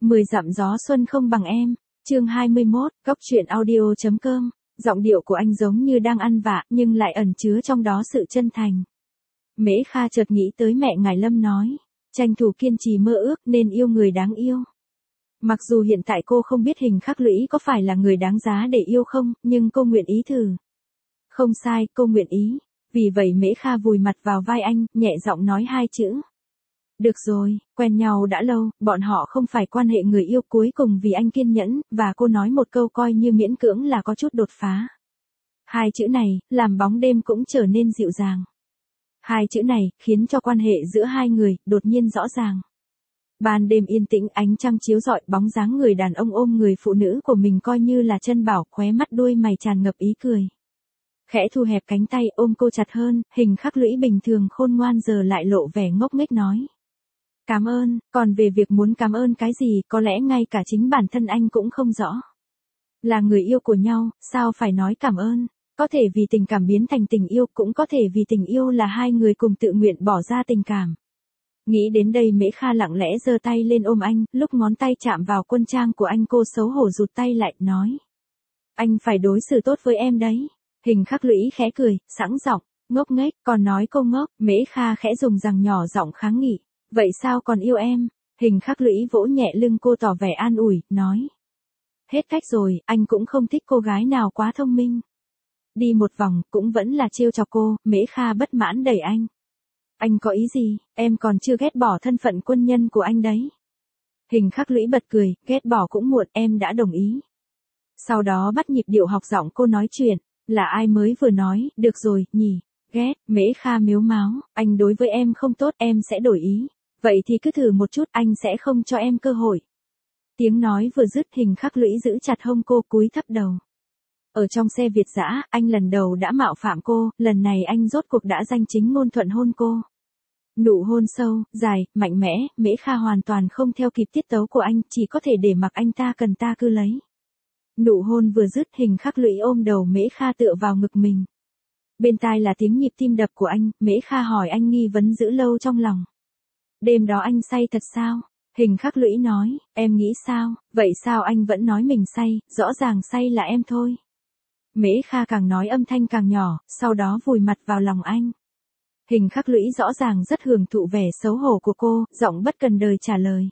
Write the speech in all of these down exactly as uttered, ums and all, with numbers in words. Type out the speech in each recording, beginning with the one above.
Mười dặm gió xuân không bằng em. Chương hai mươi mốt, góc truyện audio chấm com. Giọng điệu của anh giống như đang ăn vạ, nhưng lại ẩn chứa trong đó sự chân thành. Mễ Kha chợt nghĩ tới mẹ Ngải Lâm nói, tranh thủ kiên trì mơ ước nên yêu người đáng yêu. Mặc dù hiện tại cô không biết Hình Khắc Lũy có phải là người đáng giá để yêu không, nhưng cô nguyện ý thử. Không sai, cô nguyện ý. Vì vậy Mễ Kha vùi mặt vào vai anh, nhẹ giọng nói hai chữ. Được rồi, quen nhau đã lâu, bọn họ không phải quan hệ người yêu. Cuối cùng vì anh kiên nhẫn, và cô nói một câu coi như miễn cưỡng là có chút đột phá. Hai chữ này, làm bóng đêm cũng trở nên dịu dàng. Hai chữ này, khiến cho quan hệ giữa hai người, đột nhiên rõ ràng. Ban đêm yên tĩnh, ánh trăng chiếu rọi, bóng dáng người đàn ông ôm người phụ nữ của mình coi như là chân bảo, khóe mắt đuôi mày tràn ngập ý cười. Khẽ thu hẹp cánh tay ôm cô chặt hơn, Hình Khắc Lũy bình thường khôn ngoan giờ lại lộ vẻ ngốc nghếch nói. Cảm ơn, còn về việc muốn cảm ơn cái gì, có lẽ ngay cả chính bản thân anh cũng không rõ. Là người yêu của nhau, sao phải nói cảm ơn? Có thể vì tình cảm biến thành tình yêu, cũng có thể vì tình yêu là hai người cùng tự nguyện bỏ ra tình cảm. Nghĩ đến đây Mễ Kha lặng lẽ giơ tay lên ôm anh, lúc ngón tay chạm vào quân trang của anh cô xấu hổ rụt tay lại, nói. Anh phải đối xử tốt với em đấy. Hình Khắc Lũy khẽ cười, sẵn giọng, ngốc nghếch, còn nói cô ngốc. Mễ Kha khẽ dùng rằng nhỏ giọng kháng nghị. Vậy sao còn yêu em? Hình Khắc Lũy vỗ nhẹ lưng cô tỏ vẻ an ủi, nói. Hết cách rồi, anh cũng không thích cô gái nào quá thông minh. Đi một vòng, cũng vẫn là trêu chọc cô. Mễ Kha bất mãn đẩy anh. Anh có ý gì, em còn chưa ghét bỏ thân phận quân nhân của anh đấy. Hình Khắc Lũy bật cười, ghét bỏ cũng muộn, em đã đồng ý. Sau đó bắt nhịp điệu học giọng cô nói chuyện, là ai mới vừa nói, được rồi, nhỉ, ghét. Mễ Kha mếu máo, anh đối với em không tốt, em sẽ đổi ý. Vậy thì cứ thử một chút, anh sẽ không cho em cơ hội. Tiếng nói vừa dứt, Hình Khắc Lũy giữ chặt hông cô, cúi thấp đầu. Ở trong xe Việt dã, anh lần đầu đã mạo phạm cô, lần này anh rốt cuộc đã danh chính ngôn thuận hôn cô. Nụ hôn sâu, dài, mạnh mẽ, Mễ Kha hoàn toàn không theo kịp tiết tấu của anh, chỉ có thể để mặc anh ta cần ta cứ lấy. Nụ hôn vừa dứt, Hình Khắc Lũy ôm đầu Mễ Kha tựa vào ngực mình. Bên tai là tiếng nhịp tim đập của anh, Mễ Kha hỏi anh nghi vấn giữ lâu trong lòng. Đêm đó anh say thật sao? Hình Khắc Lũy nói, em nghĩ sao? Vậy sao anh vẫn nói mình say, rõ ràng say là em thôi. Mễ Kha càng nói âm thanh càng nhỏ, sau đó vùi mặt vào lòng anh. Hình Khắc Lũy rõ ràng rất hưởng thụ vẻ xấu hổ của cô, giọng bất cần đời trả lời.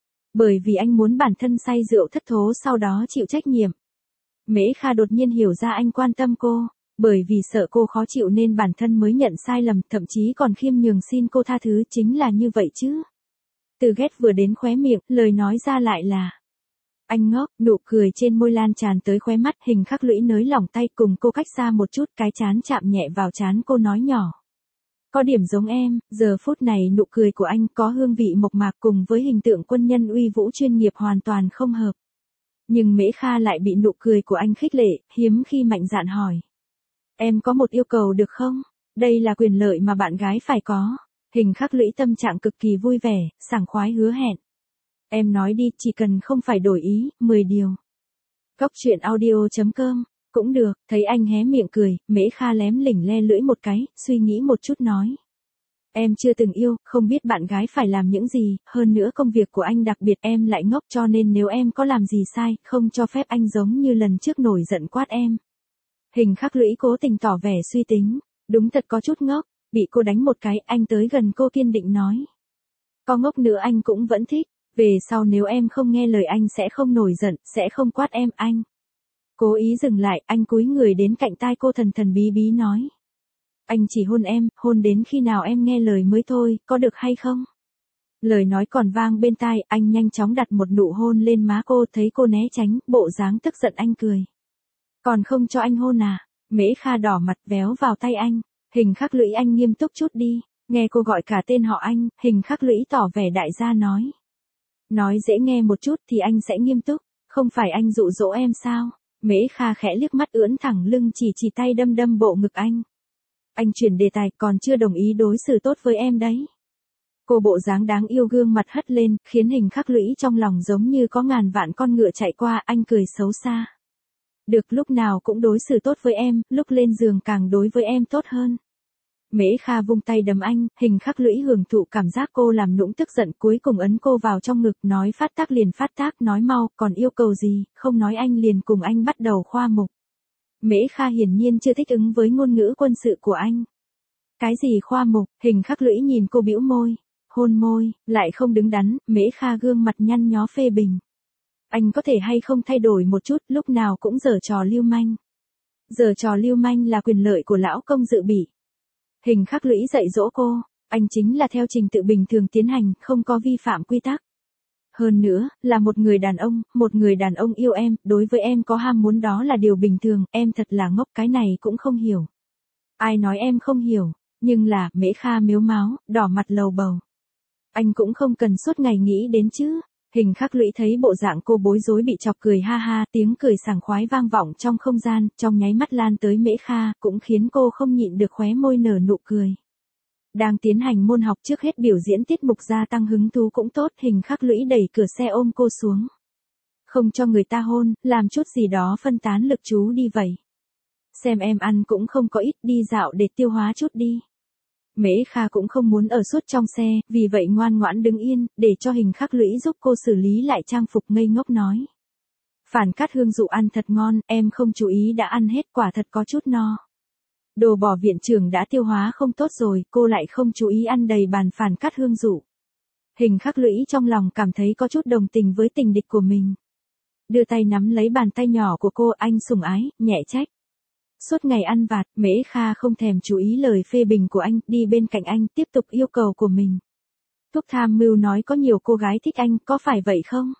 Bởi vì anh muốn bản thân say rượu thất thố sau đó chịu trách nhiệm. Mễ Kha đột nhiên hiểu ra anh quan tâm cô, bởi vì sợ cô khó chịu nên bản thân mới nhận sai lầm, thậm chí còn khiêm nhường xin cô tha thứ, chính là như vậy chứ. Từ ghét vừa đến khóe miệng, lời nói ra lại là. Anh ngốc, nụ cười trên môi lan tràn tới khóe mắt. Hình Khắc Lũy nới lỏng tay cùng cô cách xa một chút, cái trán chạm nhẹ vào trán cô nói nhỏ. Có điểm giống em. Giờ phút này nụ cười của anh có hương vị mộc mạc cùng với hình tượng quân nhân uy vũ chuyên nghiệp hoàn toàn không hợp. Nhưng Mễ Kha lại bị nụ cười của anh khích lệ, hiếm khi mạnh dạn hỏi. Em có một yêu cầu được không? Đây là quyền lợi mà bạn gái phải có. Hình Khắc Lũy tâm trạng cực kỳ vui vẻ, sảng khoái hứa hẹn. Em nói đi, chỉ cần không phải đổi ý, mười điều. Góc truyện audio chấm com, cũng được. Thấy anh hé miệng cười, Mễ Kha lém lỉnh le lưỡi một cái, suy nghĩ một chút nói. Em chưa từng yêu, không biết bạn gái phải làm những gì, hơn nữa công việc của anh đặc biệt, em lại ngốc, cho nên nếu em có làm gì sai, không cho phép anh giống như lần trước nổi giận quát em. Hình Khắc Lũy cố tình tỏ vẻ suy tính, đúng thật có chút ngốc. Bị cô đánh một cái, anh tới gần cô kiên định nói. Có ngốc nữa anh cũng vẫn thích, về sau nếu em không nghe lời anh sẽ không nổi giận, sẽ không quát em. Anh cố ý dừng lại, anh cúi người đến cạnh tai cô thần thần bí bí nói. Anh chỉ hôn em, hôn đến khi nào em nghe lời mới thôi, có được hay không? Lời nói còn vang bên tai, anh nhanh chóng đặt một nụ hôn lên má cô, thấy cô né tránh, bộ dáng tức giận anh cười. Còn không cho anh hôn à? Mễ Kha đỏ mặt véo vào tay anh. Hình Khắc Lũy anh nghiêm túc chút đi. Nghe cô gọi cả tên họ anh, Hình Khắc Lũy tỏ vẻ đại gia nói. Nói dễ nghe một chút thì anh sẽ nghiêm túc, không phải anh dụ dỗ em sao? Mễ Kha khẽ liếc mắt ưỡn thẳng lưng chỉ chỉ tay đâm đâm bộ ngực anh. Anh chuyển đề tài, còn chưa đồng ý đối xử tốt với em đấy. Cô bộ dáng đáng yêu gương mặt hất lên, khiến Hình Khắc Lũy trong lòng giống như có ngàn vạn con ngựa chạy qua, anh cười xấu xa. Được, lúc nào cũng đối xử tốt với em, lúc lên giường càng đối với em tốt hơn. Mễ Kha vung tay đấm anh, Hình Khắc Lũy hưởng thụ cảm giác cô làm nũng tức giận, cuối cùng ấn cô vào trong ngực, nói phát tác liền phát tác, nói mau, còn yêu cầu gì, không nói anh liền cùng anh bắt đầu khoa mục. Mễ Kha hiển nhiên chưa thích ứng với ngôn ngữ quân sự của anh. Cái gì khoa mục? Hình Khắc Lũy nhìn cô bĩu môi, hôn môi, lại không đứng đắn, Mễ Kha gương mặt nhăn nhó phê bình. Anh có thể hay không thay đổi một chút, lúc nào cũng giở trò lưu manh. Giở trò lưu manh là quyền lợi của lão công dự bị. Hình Khắc Lũy dạy dỗ cô, anh chính là theo trình tự bình thường tiến hành, không có vi phạm quy tắc. Hơn nữa, là một người đàn ông, một người đàn ông yêu em, đối với em có ham muốn đó là điều bình thường, em thật là ngốc, cái này cũng không hiểu. Ai nói em không hiểu, nhưng là, Mễ Kha mếu máo, đỏ mặt lầu bầu. Anh cũng không cần suốt ngày nghĩ đến chứ. Hình Khắc Lũy thấy bộ dạng cô bối rối bị chọc cười ha ha, tiếng cười sảng khoái vang vọng trong không gian, trong nháy mắt lan tới Mễ Kha, cũng khiến cô không nhịn được khóe môi nở nụ cười. Đang tiến hành môn học trước hết biểu diễn tiết mục gia tăng hứng thú cũng tốt, Hình Khắc Lũy đẩy cửa xe ôm cô xuống. Không cho người ta hôn, làm chút gì đó phân tán lực chú đi vậy. Xem em ăn cũng không có ít, đi dạo để tiêu hóa chút đi. Mễ Kha cũng không muốn ở suốt trong xe, vì vậy ngoan ngoãn đứng yên, để cho Hình Khắc Lũy giúp cô xử lý lại trang phục, ngây ngốc nói. Phản Cát Hương dụ ăn thật ngon, em không chú ý đã ăn hết, quả thật có chút no. Đồ bỏ viện trưởng đã tiêu hóa không tốt rồi, cô lại không chú ý ăn đầy bàn Phản Cát Hương dụ. Hình Khắc Lũy trong lòng cảm thấy có chút đồng tình với tình địch của mình. Đưa tay nắm lấy bàn tay nhỏ của cô, anh sủng ái, nhẹ trách. Suốt ngày ăn vặt, Mễ Kha không thèm chú ý lời phê bình của anh, đi bên cạnh anh, tiếp tục yêu cầu của mình. Thúc tham mưu nói có nhiều cô gái thích anh, có phải vậy không?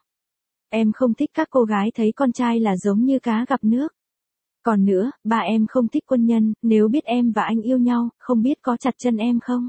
Em không thích các cô gái thấy con trai là giống như cá gặp nước. Còn nữa, ba em không thích quân nhân, nếu biết em và anh yêu nhau, không biết có chặt chân em không?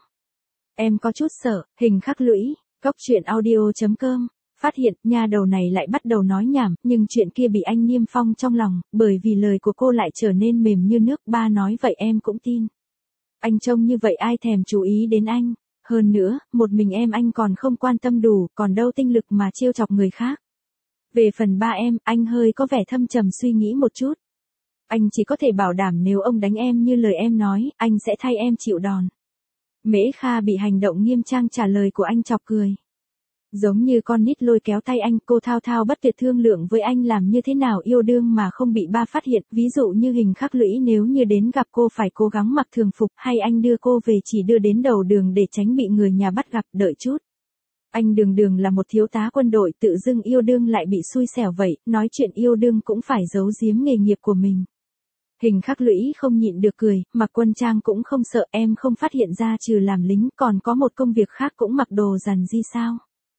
Em có chút sợ. Hình Khắc Lũy, Cốc Truyện Audio chấm com. Phát hiện, nha đầu này lại bắt đầu nói nhảm, nhưng chuyện kia bị anh niêm phong trong lòng, bởi vì lời của cô lại trở nên mềm như nước, ba nói vậy em cũng tin. Anh trông như vậy ai thèm chú ý đến anh, hơn nữa, một mình em anh còn không quan tâm đủ, còn đâu tinh lực mà trêu chọc người khác. Về phần ba em, anh hơi có vẻ thâm trầm suy nghĩ một chút. Anh chỉ có thể bảo đảm nếu ông đánh em như lời em nói, anh sẽ thay em chịu đòn. Mễ Kha bị hành động nghiêm trang trả lời của anh chọc cười. Giống như con nít lôi kéo tay anh, cô thao thao bất tuyệt thương lượng với anh làm như thế nào yêu đương mà không bị ba phát hiện, ví dụ như Hình Khắc Lũy nếu như đến gặp cô phải cố gắng mặc thường phục, hay anh đưa cô về chỉ đưa đến đầu đường để tránh bị người nhà bắt gặp, đợi chút. Anh đường đường là một thiếu tá quân đội, tự dưng yêu đương lại bị xui xẻo vậy, nói chuyện yêu đương cũng phải giấu giếm nghề nghiệp của mình. Hình Khắc Lũy không nhịn được cười, mặc quân trang cũng không sợ, em không phát hiện ra trừ làm lính còn có một công việc khác cũng mặc đồ rằn di sao?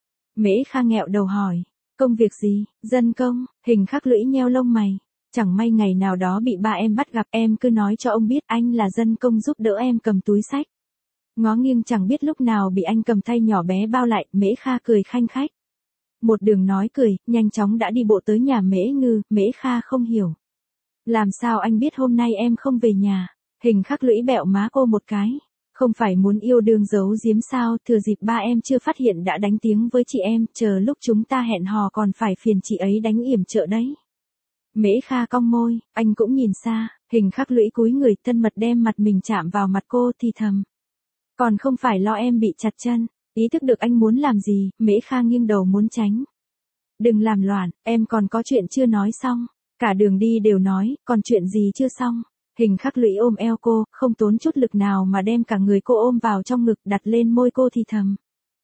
Mễ Kha nghẹo đầu hỏi, công việc gì, dân công? Hình Khắc Lũy nheo lông mày, chẳng may ngày nào đó bị ba em bắt gặp, em cứ nói cho ông biết anh là dân công giúp đỡ em cầm túi xách. Ngó nghiêng chẳng biết lúc nào bị anh cầm tay nhỏ bé bao lại, Mễ Kha cười khanh khách. Một đường nói cười, nhanh chóng đã đi bộ tới nhà Mễ Ngư, Mễ Kha không hiểu. Làm sao anh biết hôm nay em không về nhà? Hình Khắc Lũy bẹo má cô một cái. Không phải muốn yêu đương giấu giếm sao, thừa dịp ba em chưa phát hiện đã đánh tiếng với chị em, chờ lúc chúng ta hẹn hò còn phải phiền chị ấy đánh yểm trợ đấy. Mễ Kha cong môi, anh cũng nhìn xa, Hình Khắc Lũy cúi người thân mật đem mặt mình chạm vào mặt cô thì thầm. Còn không phải lo em bị chặt chân, ý thức được anh muốn làm gì, Mễ Kha nghiêng đầu muốn tránh. Đừng làm loạn, em còn có chuyện chưa nói xong, cả đường đi đều nói, còn chuyện gì chưa xong. Hình Khắc Lũy ôm eo cô, không tốn chút lực nào mà đem cả người cô ôm vào trong ngực, đặt lên môi cô thì thầm.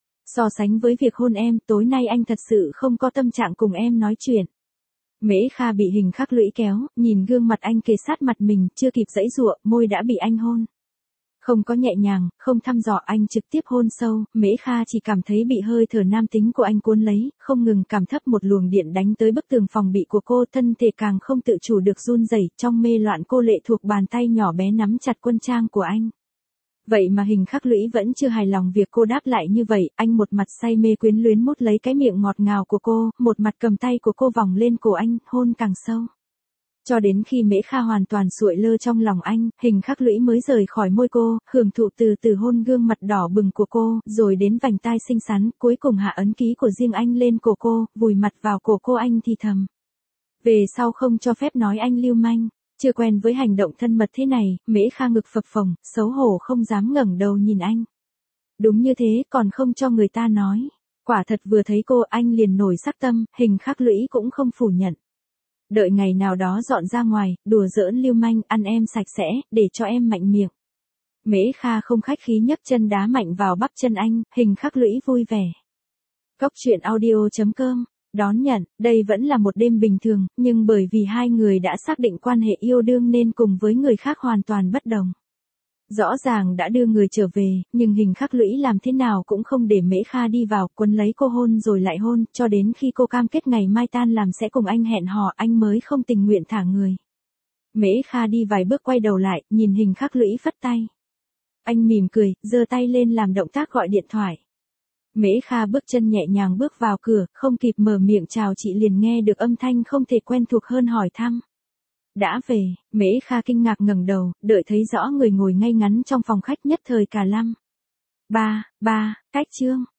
So sánh với việc hôn em, tối nay anh thật sự không có tâm trạng cùng em nói chuyện. Mễ Kha bị Hình Khắc Lũy kéo, nhìn gương mặt anh kề sát mặt mình, chưa kịp giãy giụa, môi đã bị anh hôn. Không có nhẹ nhàng, không thăm dò, anh trực tiếp hôn sâu, Mễ Kha chỉ cảm thấy bị hơi thở nam tính của anh cuốn lấy, không ngừng cảm thấp một luồng điện đánh tới bức tường phòng bị của cô, thân thể càng không tự chủ được run rẩy, trong mê loạn cô lệ thuộc bàn tay nhỏ bé nắm chặt quân trang của anh. Vậy mà Hình Khắc Lũy vẫn chưa hài lòng việc cô đáp lại như vậy, anh một mặt say mê quyến luyến mút lấy cái miệng ngọt ngào của cô, một mặt cầm tay của cô vòng lên cổ anh, hôn càng sâu. Cho đến khi Mễ Kha hoàn toàn sụi lơ trong lòng anh, Hình Khắc Lũy mới rời khỏi môi cô, hưởng thụ từ từ hôn gương mặt đỏ bừng của cô, rồi đến vành tai xinh xắn, cuối cùng hạ ấn ký của riêng anh lên cổ cô, vùi mặt vào cổ cô anh thì thầm. Về sau không cho phép nói anh lưu manh. Chưa quen với hành động thân mật thế này, Mễ Kha ngực phập phồng, xấu hổ không dám ngẩng đầu nhìn anh. Đúng như thế, còn không cho người ta nói. Quả thật vừa thấy cô anh liền nổi sắc tâm, Hình Khắc Lũy cũng không phủ nhận. Đợi ngày nào đó dọn ra ngoài, đùa giỡn lưu manh, ăn em sạch sẽ, để cho em mạnh miệng. Mễ Kha không khách khí nhấc chân đá mạnh vào bắp chân anh, Hình Khắc Lũy vui vẻ. Cốc truyện audio chấm com đón nhận, đây vẫn là một đêm bình thường, nhưng bởi vì hai người đã xác định quan hệ yêu đương nên cùng với người khác hoàn toàn bất đồng. Rõ ràng đã đưa người trở về, nhưng Hình Khắc Lũy làm thế nào cũng không để Mễ Kha đi vào, quấn lấy cô hôn rồi lại hôn, cho đến khi cô cam kết ngày mai tan làm sẽ cùng anh hẹn hò, anh mới không tình nguyện thả người. Mễ Kha đi vài bước quay đầu lại, nhìn Hình Khắc Lũy phất tay. Anh mỉm cười, giơ tay lên làm động tác gọi điện thoại. Mễ Kha bước chân nhẹ nhàng bước vào cửa, không kịp mở miệng chào chị liền nghe được âm thanh không thể quen thuộc hơn hỏi thăm. Đã về, Mễ Kha kinh ngạc ngẩng đầu, đợi thấy rõ người ngồi ngay ngắn trong phòng khách nhất thời cả lăm. Ba, ba, cách chương.